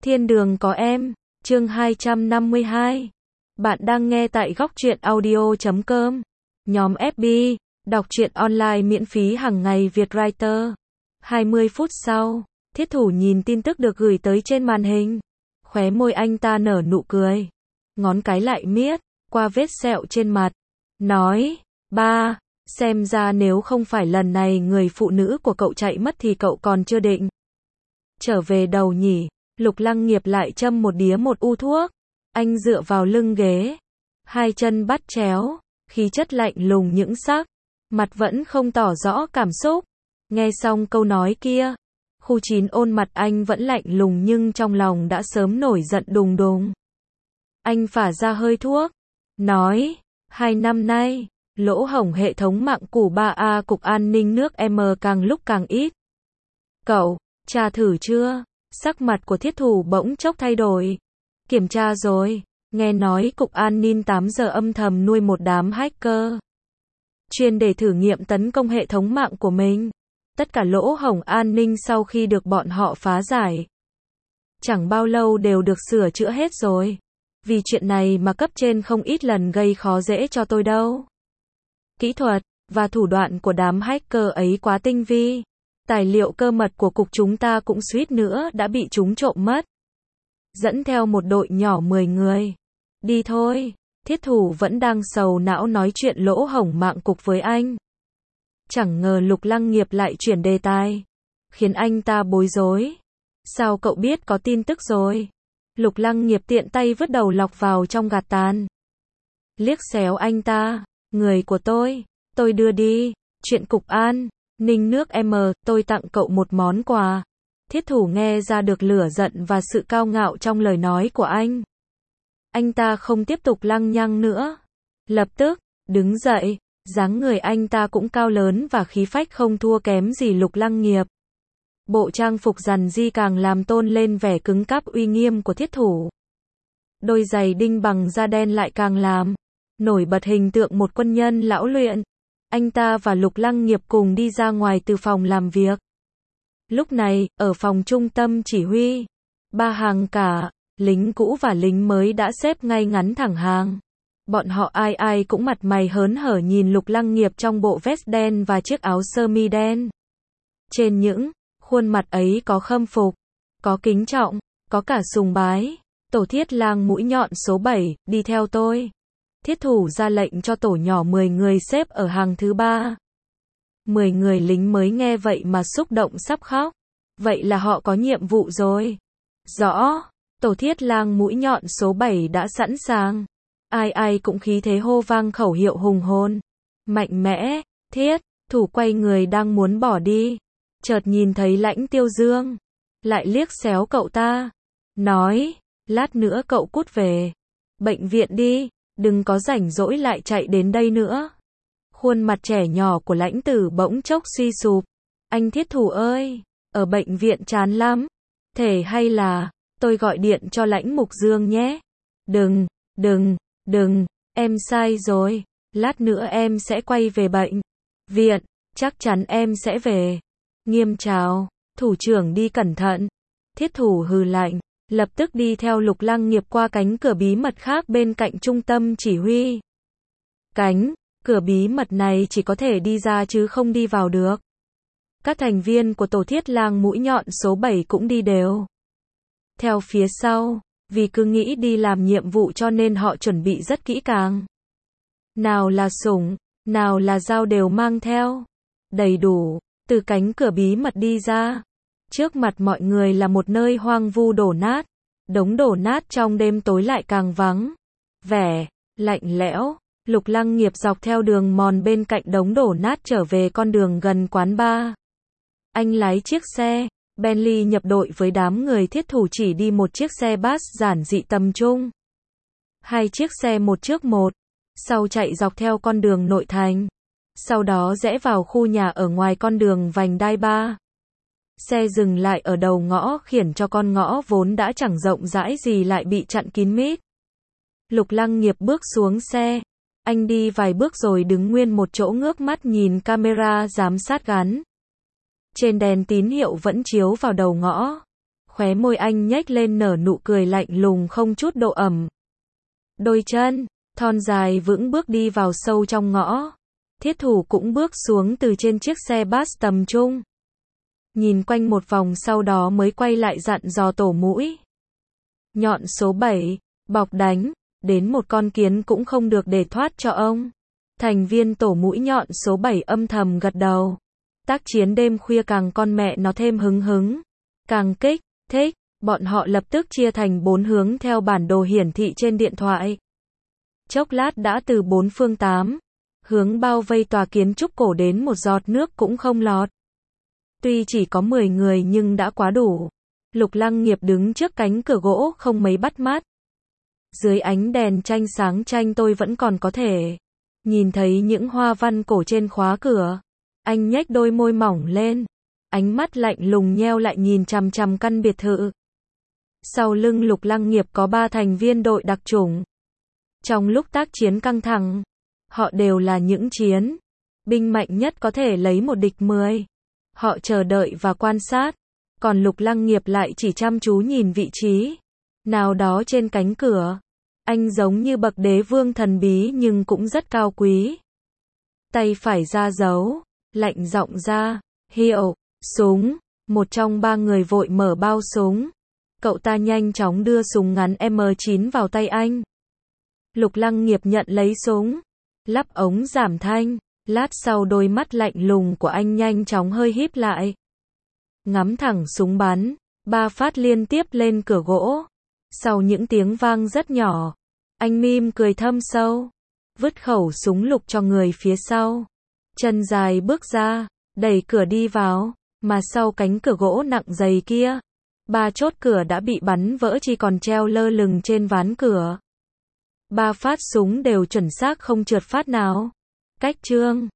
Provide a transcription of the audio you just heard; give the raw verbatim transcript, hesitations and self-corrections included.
Thiên đường có em, chương hai trăm năm mươi hai. Bạn đang nghe tại góc truyện audio chấm com. Nhóm ép bê, đọc truyện online miễn phí hàng ngày Việt Writer. hai mươi phút sau, Thiết Thủ nhìn tin tức được gửi tới trên màn hình. Khóe môi anh ta nở nụ cười. Ngón cái lại miết qua vết sẹo trên mặt. Nói, ba, xem ra nếu không phải lần này người phụ nữ của cậu chạy mất thì cậu còn chưa định trở về đầu nhỉ. Lục Lăng Nghiệp lại châm một đĩa một u thuốc. Anh dựa vào lưng ghế, hai chân bắt chéo, khí chất lạnh lùng những sắc, mặt vẫn không tỏ rõ cảm xúc. Nghe xong câu nói kia, Khu Chín ôn mặt anh vẫn lạnh lùng nhưng trong lòng đã sớm nổi giận đùng đùng. Anh phả ra hơi thuốc, nói, hai năm nay, lỗ hổng hệ thống mạng của ba A Cục An ninh nước M càng lúc càng ít. Cậu, tra thử chưa? Sắc mặt của Thiết Thủ bỗng chốc thay đổi. Kiểm tra rồi, nghe nói Cục An ninh tám giờ âm thầm nuôi một đám hacker. Chuyên để thử nghiệm tấn công hệ thống mạng của mình. Tất cả lỗ hổng an ninh sau khi được bọn họ phá giải, chẳng bao lâu đều được sửa chữa hết rồi. Vì chuyện này mà cấp trên không ít lần gây khó dễ cho tôi đâu. Kỹ thuật và thủ đoạn của đám hacker ấy quá tinh vi. Tài liệu cơ mật của cục chúng ta cũng suýt nữa đã bị chúng trộm mất. Dẫn theo một đội nhỏ mười người. Đi thôi. Thiết Thủ vẫn đang sầu não nói chuyện lỗ hổng mạng cục với anh. Chẳng ngờ Lục Lăng Nghiệp lại chuyển đề tài, khiến anh ta bối rối. Sao cậu biết có tin tức rồi? Lục Lăng Nghiệp tiện tay vứt đầu lọc vào trong gạt tàn. Liếc xéo anh ta, người của tôi, tôi đưa đi, chuyện Cục An ninh nước M, tôi tặng cậu một món quà. Thiết Thủ nghe ra được lửa giận và sự cao ngạo trong lời nói của anh. Anh ta không tiếp tục lăng nhăng nữa. Lập tức, đứng dậy, dáng người anh ta cũng cao lớn và khí phách không thua kém gì Lục Lăng Nghiệp. Bộ trang phục rằn ri càng làm tôn lên vẻ cứng cáp uy nghiêm của Thiết Thủ. Đôi giày đinh bằng da đen lại càng làm nổi bật hình tượng một quân nhân lão luyện. Anh ta và Lục Lăng Nghiệp cùng đi ra ngoài từ phòng làm việc. Lúc này, ở phòng trung tâm chỉ huy, ba hàng cả, lính cũ và lính mới đã xếp ngay ngắn thẳng hàng. Bọn họ ai ai cũng mặt mày hớn hở nhìn Lục Lăng Nghiệp trong bộ vest đen và chiếc áo sơ mi đen. Trên những khuôn mặt ấy có khâm phục, có kính trọng, có cả sùng bái. Tổ Thiết Lang mũi nhọn số bảy, đi theo tôi. Thiết Thủ ra lệnh cho tổ nhỏ mười người xếp ở hàng thứ ba. mười người lính mới nghe vậy mà xúc động sắp khóc. Vậy là họ có nhiệm vụ rồi. Rõ, Tổ Thiết Lang mũi nhọn số bảy đã sẵn sàng. Ai ai cũng khí thế hô vang khẩu hiệu hùng hồn, mạnh mẽ. Thiết Thủ quay người đang muốn bỏ đi, chợt nhìn thấy Lãnh Tiêu Dương, lại liếc xéo cậu ta, nói, lát nữa cậu cút về bệnh viện đi, đừng có rảnh rỗi lại chạy đến đây nữa. Khuôn mặt trẻ nhỏ của Lãnh Tử bỗng chốc suy sụp. Anh Thiết Thủ ơi, ở bệnh viện chán lắm. Thể hay là tôi gọi điện cho Lãnh Mục Dương nhé. Đừng, đừng, đừng, em sai rồi. Lát nữa em sẽ quay về bệnh viện, chắc chắn em sẽ về. Nghiêm chào, thủ trưởng đi cẩn thận. Thiết Thủ hừ lạnh, lập tức đi theo Lục Lăng Nghiệp qua cánh cửa bí mật khác bên cạnh trung tâm chỉ huy. Cánh cửa bí mật này chỉ có thể đi ra chứ không đi vào được. Các thành viên của tổ Thiết Lang mũi nhọn số bảy cũng đi đều theo phía sau, vì cứ nghĩ đi làm nhiệm vụ cho nên họ chuẩn bị rất kỹ càng. Nào là súng, nào là dao đều mang theo, đầy đủ. Từ cánh cửa bí mật đi ra, trước mặt mọi người là một nơi hoang vu đổ nát. Đống đổ nát trong đêm tối lại càng vắng vẻ lạnh lẽo. Lục Lăng Nghiệp dọc theo đường mòn bên cạnh đống đổ nát trở về con đường gần quán bar. Anh lái chiếc xe Bentley nhập đội với đám người Thiết Thủ chỉ đi một chiếc xe bus giản dị tầm trung. Hai chiếc xe một trước một, sau chạy dọc theo con đường nội thành, sau đó rẽ vào khu nhà ở ngoài con đường vành đai ba. Xe dừng lại ở đầu ngõ khiến cho con ngõ vốn đã chẳng rộng rãi gì lại bị chặn kín mít. Lục Lăng Nghiệp bước xuống xe. Anh đi vài bước rồi đứng nguyên một chỗ ngước mắt nhìn camera giám sát gắn trên đèn tín hiệu vẫn chiếu vào đầu ngõ. Khóe môi anh nhếch lên nở nụ cười lạnh lùng không chút độ ẩm. Đôi chân thon dài vững bước đi vào sâu trong ngõ. Thiết thủ cũng bước xuống từ trên chiếc xe bus tầm trung. Nhìn quanh một vòng sau đó mới quay lại dặn dò tổ mũi. Nhọn số bảy, bọc đánh, đến một con kiến cũng không được để thoát cho ông. Thành viên tổ mũi nhọn số bảy âm thầm gật đầu. Tác chiến đêm khuya càng con mẹ nó thêm hứng hứng. Càng kích, thích, bọn họ lập tức chia thành bốn hướng theo bản đồ hiển thị trên điện thoại. Chốc lát đã từ bốn phương tám hướng bao vây tòa kiến trúc cổ đến một giọt nước cũng không lọt. Tuy chỉ có mười người nhưng đã quá đủ. Lục Lăng Nghiệp đứng trước cánh cửa gỗ không mấy bắt mắt. Dưới ánh đèn tranh sáng tranh tôi vẫn còn có thể nhìn thấy những hoa văn cổ trên khóa cửa. Anh nhếch đôi môi mỏng lên. Ánh mắt lạnh lùng nheo lại nhìn chằm chằm căn biệt thự. Sau lưng Lục Lăng Nghiệp có ba thành viên đội đặc chủng. Trong lúc tác chiến căng thẳng, họ đều là những chiến binh mạnh nhất có thể lấy một địch mười. Họ chờ đợi và quan sát, còn Lục Lăng Nghiệp lại chỉ chăm chú nhìn vị trí nào đó trên cánh cửa. Anh giống như bậc đế vương thần bí nhưng cũng rất cao quý. Tay phải ra dấu, lạnh giọng ra, hiệu, súng. Một trong ba người vội mở bao súng. Cậu ta nhanh chóng đưa súng ngắn M chín vào tay anh. Lục Lăng Nghiệp nhận lấy súng, lắp ống giảm thanh. Lát sau đôi mắt lạnh lùng của anh nhanh chóng hơi híp lại. Ngắm thẳng súng bắn, ba phát liên tiếp lên cửa gỗ. Sau những tiếng vang rất nhỏ, anh mỉm cười thâm sâu, vứt khẩu súng lục cho người phía sau. Chân dài bước ra, đẩy cửa đi vào, mà sau cánh cửa gỗ nặng dày kia, ba chốt cửa đã bị bắn vỡ chỉ còn treo lơ lửng trên ván cửa. Ba phát súng đều chuẩn xác không trượt phát nào. Cách chương